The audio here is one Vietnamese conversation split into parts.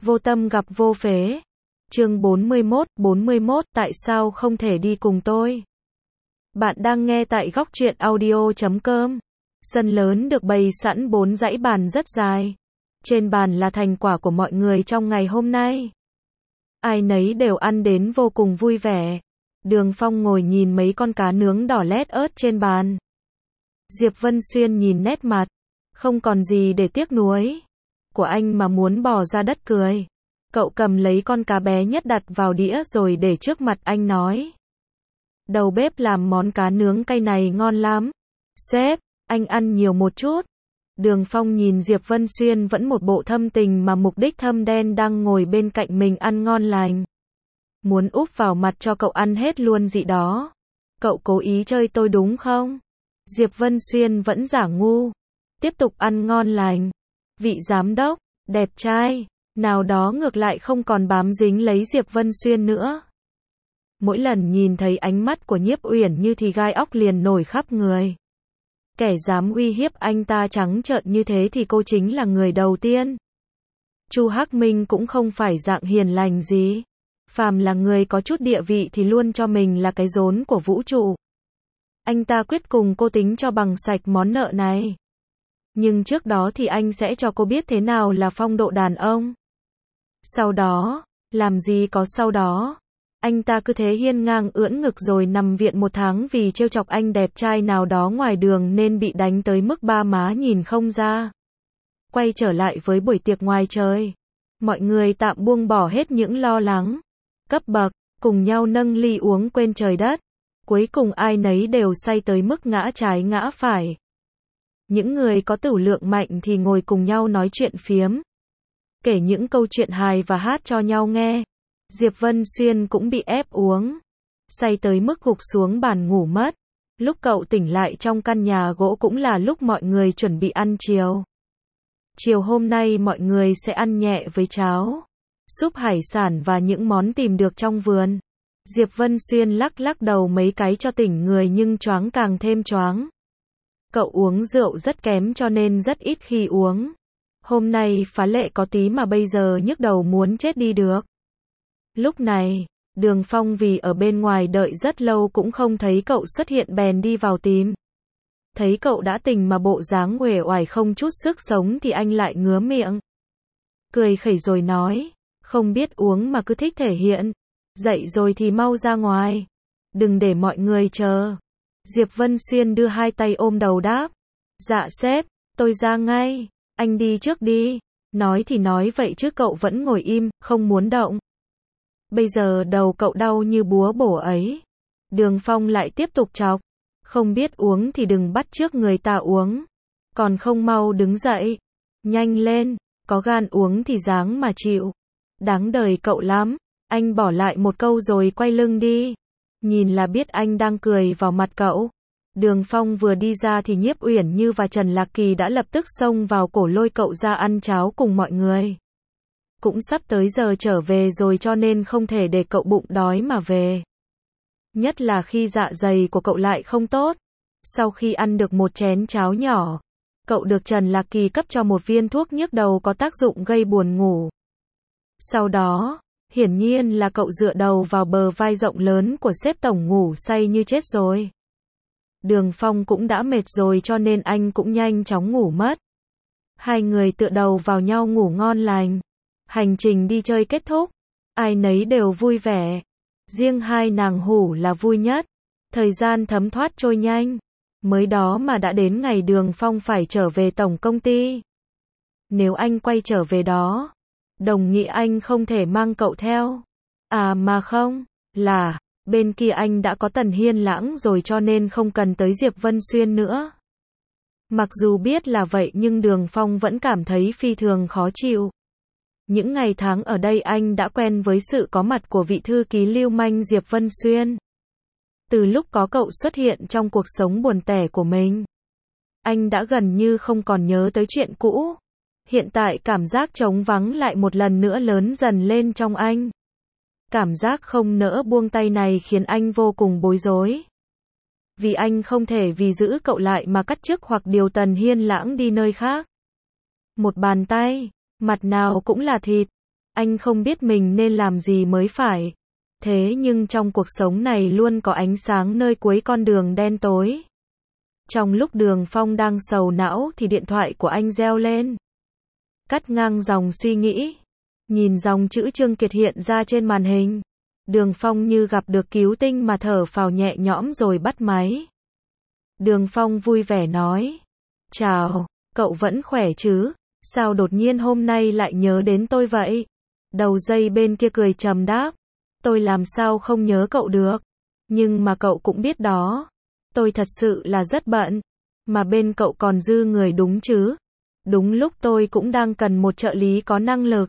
Vô tâm gặp vô phế. Chương 41, tại sao không thể đi cùng tôi? Bạn đang nghe tại góc truyện audio.com. Sân lớn được bày sẵn 4 dãy bàn rất dài. Trên bàn là thành quả của mọi người trong ngày hôm nay. Ai nấy đều ăn đến vô cùng vui vẻ. Đường Phong ngồi nhìn mấy con cá nướng đỏ lét ớt trên bàn. Diệp Vân Xuyên nhìn nét mặt, không còn gì để tiếc nuối của anh mà muốn bỏ ra đất cười. Cậu cầm lấy con cá bé nhất đặt vào đĩa rồi để trước mặt anh nói. Đầu bếp làm món cá nướng cay này ngon lắm. Sếp, anh ăn nhiều một chút. Đường Phong nhìn Diệp Vân Xuyên vẫn một bộ thâm tình mà mục đích thâm đen đang ngồi bên cạnh mình ăn ngon lành. Muốn úp vào mặt cho cậu ăn hết luôn gì đó. Cậu cố ý chơi tôi đúng không? Diệp Vân Xuyên vẫn giả ngu. Tiếp tục ăn ngon lành. Vị giám đốc, đẹp trai, nào đó ngược lại không còn bám dính lấy Diệp Vân Xuyên nữa. Mỗi lần nhìn thấy ánh mắt của Nhiếp Uyển Như thì gai óc liền nổi khắp người. Kẻ dám uy hiếp anh ta trắng trợn như thế thì cô chính là người đầu tiên. Chu Hắc Minh cũng không phải dạng hiền lành gì. Phàm là người có chút địa vị thì luôn cho mình là cái rốn của vũ trụ. Anh ta quyết cùng cô tính cho bằng sạch món nợ này. Nhưng trước đó thì anh sẽ cho cô biết thế nào là phong độ đàn ông. Sau đó, làm gì có sau đó. Anh ta cứ thế hiên ngang ưỡn ngực rồi nằm viện 1 tháng vì trêu chọc anh đẹp trai nào đó ngoài đường nên bị đánh tới mức ba má nhìn không ra. Quay trở lại với buổi tiệc ngoài trời. Mọi người tạm buông bỏ hết những lo lắng cấp bậc, cùng nhau nâng ly uống quên trời đất. Cuối cùng ai nấy đều say tới mức ngã trái ngã phải. Những người có tửu lượng mạnh thì ngồi cùng nhau nói chuyện phiếm, kể những câu chuyện hài và hát cho nhau nghe. Diệp Vân Xuyên cũng bị ép uống, say tới mức gục xuống bàn ngủ mất. Lúc cậu tỉnh lại trong căn nhà gỗ cũng là lúc mọi người chuẩn bị ăn chiều. Chiều hôm nay mọi người sẽ ăn nhẹ với cháo, súp hải sản và những món tìm được trong vườn. Diệp Vân Xuyên lắc lắc đầu mấy cái cho tỉnh người nhưng choáng càng thêm choáng. Cậu uống rượu rất kém cho nên rất ít khi uống. Hôm nay phá lệ có tí mà bây giờ nhức đầu muốn chết đi được. Lúc này, Đường Phong vì ở bên ngoài đợi rất lâu cũng không thấy cậu xuất hiện bèn đi vào tìm. Thấy cậu đã tỉnh mà bộ dáng uể oải không chút sức sống thì anh lại ngứa miệng. Cười khẩy rồi nói, không biết uống mà cứ thích thể hiện. Dậy rồi thì mau ra ngoài. Đừng để mọi người chờ. Diệp Vân Xuyên đưa hai tay ôm đầu đáp. Dạ sếp, tôi ra ngay. Anh đi trước đi. Nói thì nói vậy chứ cậu vẫn ngồi im, không muốn động. Bây giờ đầu cậu đau như búa bổ ấy. Đường Phong lại tiếp tục chọc. Không biết uống thì đừng bắt chước người ta uống. Còn không mau đứng dậy. Nhanh lên, có gan uống thì dáng mà chịu. Đáng đời cậu lắm. Anh bỏ lại một câu rồi quay lưng đi. Nhìn là biết anh đang cười vào mặt cậu. Đường Phong vừa đi ra thì Nhiếp Uyển Như và Trần Lạc Kỳ đã lập tức xông vào cổ lôi cậu ra ăn cháo cùng mọi người. Cũng sắp tới giờ trở về rồi cho nên không thể để cậu bụng đói mà về. Nhất là khi dạ dày của cậu lại không tốt. Sau khi ăn được một chén cháo nhỏ, cậu được Trần Lạc Kỳ cấp cho một viên thuốc nhức đầu có tác dụng gây buồn ngủ. Sau đó, hiển nhiên là cậu dựa đầu vào bờ vai rộng lớn của sếp tổng ngủ say như chết rồi. Đường Phong cũng đã mệt rồi cho nên anh cũng nhanh chóng ngủ mất. Hai người tựa đầu vào nhau ngủ ngon lành. Hành trình đi chơi kết thúc. Ai nấy đều vui vẻ. Riêng hai nàng hủ là vui nhất. Thời gian thấm thoát trôi nhanh. Mới đó mà đã đến ngày Đường Phong phải trở về tổng công ty. Nếu anh quay trở về đó, đồng nghĩa anh không thể mang cậu theo. À mà không, là, bên kia anh đã có Tần Hiên Lãng rồi cho nên không cần tới Diệp Vân Xuyên nữa. Mặc dù biết là vậy nhưng Đường Phong vẫn cảm thấy phi thường khó chịu. Những ngày tháng ở đây anh đã quen với sự có mặt của vị thư ký lưu manh Diệp Vân Xuyên. Từ lúc có cậu xuất hiện trong cuộc sống buồn tẻ của mình, anh đã gần như không còn nhớ tới chuyện cũ. Hiện tại cảm giác trống vắng lại một lần nữa lớn dần lên trong anh. Cảm giác không nỡ buông tay này khiến anh vô cùng bối rối. Vì anh không thể vì giữ cậu lại mà cắt chức hoặc điều Tần Hiên Lãng đi nơi khác. Một bàn tay, mặt nào cũng là thịt. Anh không biết mình nên làm gì mới phải. Thế nhưng trong cuộc sống này luôn có ánh sáng nơi cuối con đường đen tối. Trong lúc Đường Phong đang sầu não thì điện thoại của anh reo lên. Cắt ngang dòng suy nghĩ. Nhìn dòng chữ Trương Kiệt hiện ra trên màn hình. Đường Phong như gặp được cứu tinh mà thở phào nhẹ nhõm rồi bắt máy. Đường Phong vui vẻ nói. Chào, cậu vẫn khỏe chứ? Sao đột nhiên hôm nay lại nhớ đến tôi vậy? Đầu dây bên kia cười trầm đáp. Tôi làm sao không nhớ cậu được? Nhưng mà cậu cũng biết đó. Tôi thật sự là rất bận. Mà bên cậu còn dư người đúng chứ? Đúng lúc tôi cũng đang cần một trợ lý có năng lực.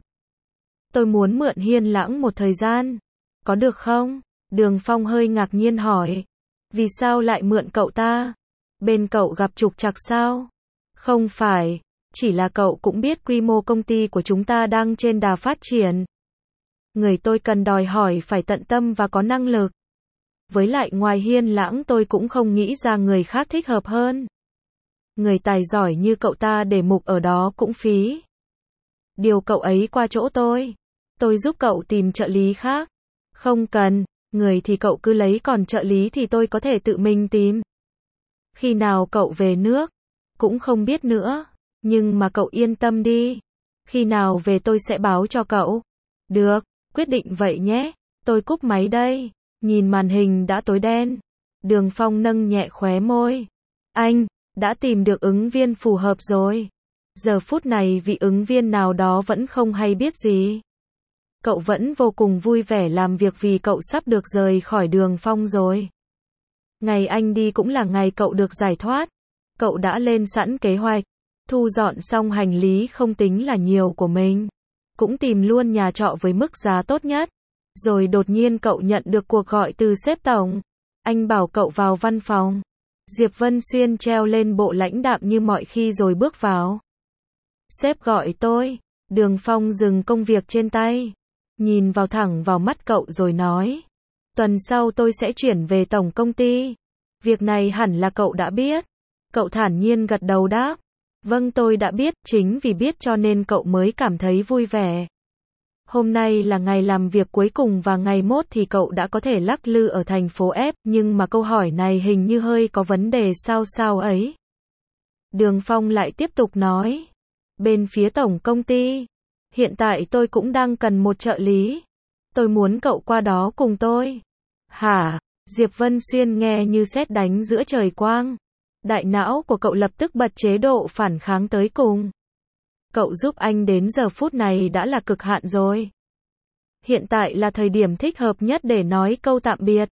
Tôi muốn mượn Hiên Lãng một thời gian. Có được không? Đường Phong hơi ngạc nhiên hỏi. Vì sao lại mượn cậu ta? Bên cậu gặp trục trặc sao? Không phải, chỉ là cậu cũng biết quy mô công ty của chúng ta đang trên đà phát triển. Người tôi cần đòi hỏi phải tận tâm và có năng lực. Với lại ngoài Hiên Lãng tôi cũng không nghĩ ra người khác thích hợp hơn. Người tài giỏi như cậu ta để mục ở đó cũng phí. Điều cậu ấy qua chỗ tôi giúp cậu tìm trợ lý khác. Không cần, người thì cậu cứ lấy còn trợ lý thì tôi có thể tự mình tìm. Khi nào cậu về nước? Cũng không biết nữa, nhưng mà cậu yên tâm đi. Khi nào về tôi sẽ báo cho cậu. Được, quyết định vậy nhé. Tôi cúp máy đây. Nhìn màn hình đã tối đen. Đường Phong nâng nhẹ khóe môi. Anh đã tìm được ứng viên phù hợp rồi. Giờ phút này vị ứng viên nào đó vẫn không hay biết gì. Cậu vẫn vô cùng vui vẻ làm việc vì cậu sắp được rời khỏi Đường Phong rồi. Ngày anh đi cũng là ngày cậu được giải thoát. Cậu đã lên sẵn kế hoạch. Thu dọn xong hành lý không tính là nhiều của mình. Cũng tìm luôn nhà trọ với mức giá tốt nhất. Rồi đột nhiên cậu nhận được cuộc gọi từ sếp tổng. Anh bảo cậu vào văn phòng. Diệp Vân Xuyên treo lên bộ lãnh đạm như mọi khi rồi bước vào. Sếp gọi tôi. Đường Phong dừng công việc trên tay. Nhìn vào thẳng vào mắt cậu rồi nói. Tuần sau tôi sẽ chuyển về tổng công ty. Việc này hẳn là cậu đã biết. Cậu thản nhiên gật đầu đáp. Vâng tôi đã biết, chính vì biết cho nên cậu mới cảm thấy vui vẻ. Hôm nay là ngày làm việc cuối cùng và ngày mốt thì cậu đã có thể lắc lư ở thành phố F, nhưng mà câu hỏi này hình như hơi có vấn đề sao ấy. Đường Phong lại tiếp tục nói. Bên phía tổng công ty, hiện tại tôi cũng đang cần một trợ lý. Tôi muốn cậu qua đó cùng tôi. Hả? Diệp Vân Xuyên nghe như sét đánh giữa trời quang. Đại não của cậu lập tức bật chế độ phản kháng tới cùng. Cậu giúp anh đến giờ phút này đã là cực hạn rồi. Hiện tại là thời điểm thích hợp nhất để nói câu tạm biệt.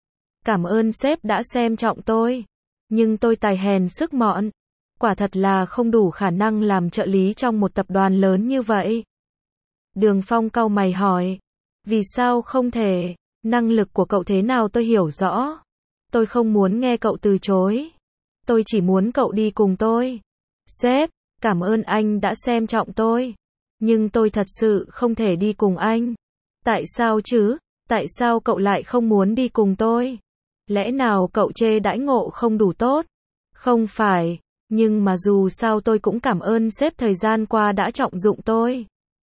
Cảm ơn sếp đã xem trọng tôi. Nhưng tôi tài hèn sức mọn. Quả thật là không đủ khả năng làm trợ lý trong một tập đoàn lớn như vậy. Đường Phong cau mày hỏi. Vì sao không thể? Năng lực của cậu thế nào tôi hiểu rõ. Tôi không muốn nghe cậu từ chối. Tôi chỉ muốn cậu đi cùng tôi. Sếp, cảm ơn anh đã xem trọng tôi. Nhưng tôi thật sự không thể đi cùng anh. Tại sao chứ? Tại sao cậu lại không muốn đi cùng tôi? Lẽ nào cậu chê đãi ngộ không đủ tốt? Không phải, nhưng mà dù sao tôi cũng cảm ơn sếp thời gian qua đã trọng dụng tôi.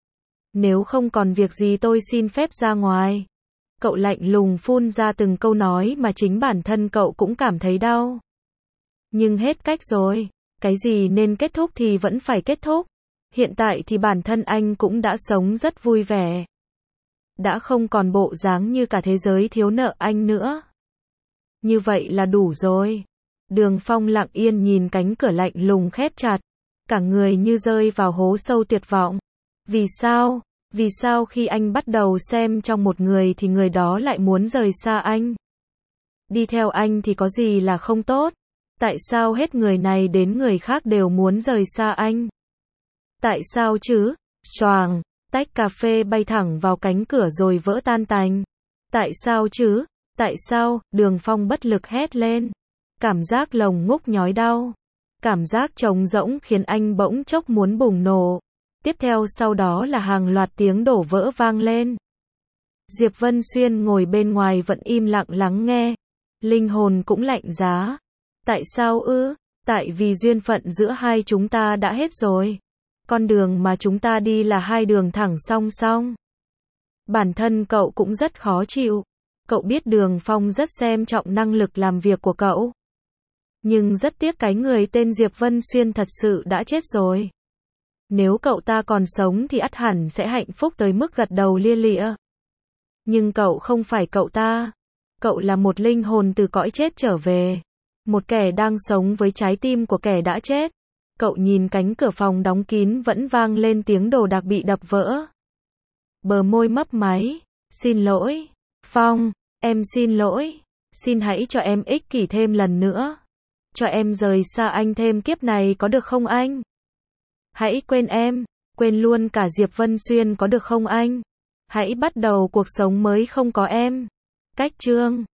Nếu không còn việc gì tôi xin phép ra ngoài. Cậu lạnh lùng phun ra từng câu nói mà chính bản thân cậu cũng cảm thấy đau. Nhưng hết cách rồi, cái gì nên kết thúc thì vẫn phải kết thúc. Hiện tại thì bản thân anh cũng đã sống rất vui vẻ. Đã không còn bộ dáng như cả thế giới thiếu nợ anh nữa. Như vậy là đủ rồi. Đường Phong lặng yên nhìn cánh cửa lạnh lùng khép chặt. Cả người như rơi vào hố sâu tuyệt vọng. Vì sao? Vì sao khi anh bắt đầu xem trong một người thì người đó lại muốn rời xa anh? Đi theo anh thì có gì là không tốt? Tại sao hết người này đến người khác đều muốn rời xa anh? Tại sao chứ? Xoàng, tách cà phê bay thẳng vào cánh cửa rồi vỡ tan tành. Tại sao chứ? Tại sao? Đường Phong bất lực hét lên. Cảm giác lồng ngúc nhói đau. Cảm giác trống rỗng khiến anh bỗng chốc muốn bùng nổ. Tiếp theo sau đó là hàng loạt tiếng đổ vỡ vang lên. Diệp Vân Xuyên ngồi bên ngoài vẫn im lặng lắng nghe. Linh hồn cũng lạnh giá. Tại sao ư? Tại vì duyên phận giữa hai chúng ta đã hết rồi. Con đường mà chúng ta đi là hai đường thẳng song song. Bản thân cậu cũng rất khó chịu. Cậu biết Đường Phong rất xem trọng năng lực làm việc của cậu. Nhưng rất tiếc cái người tên Diệp Vân Xuyên thật sự đã chết rồi. Nếu cậu ta còn sống thì ắt hẳn sẽ hạnh phúc tới mức gật đầu lia lịa. Nhưng cậu không phải cậu ta. Cậu là một linh hồn từ cõi chết trở về. Một kẻ đang sống với trái tim của kẻ đã chết. Cậu nhìn cánh cửa phòng đóng kín vẫn vang lên tiếng đồ đạc bị đập vỡ. Bờ môi mấp máy. Xin lỗi. Phong, em xin lỗi. Xin hãy cho em ích kỷ thêm lần nữa. Cho em rời xa anh thêm kiếp này có được không anh? Hãy quên em. Quên luôn cả Diệp Vân Xuyên có được không anh? Hãy bắt đầu cuộc sống mới không có em. Cách chương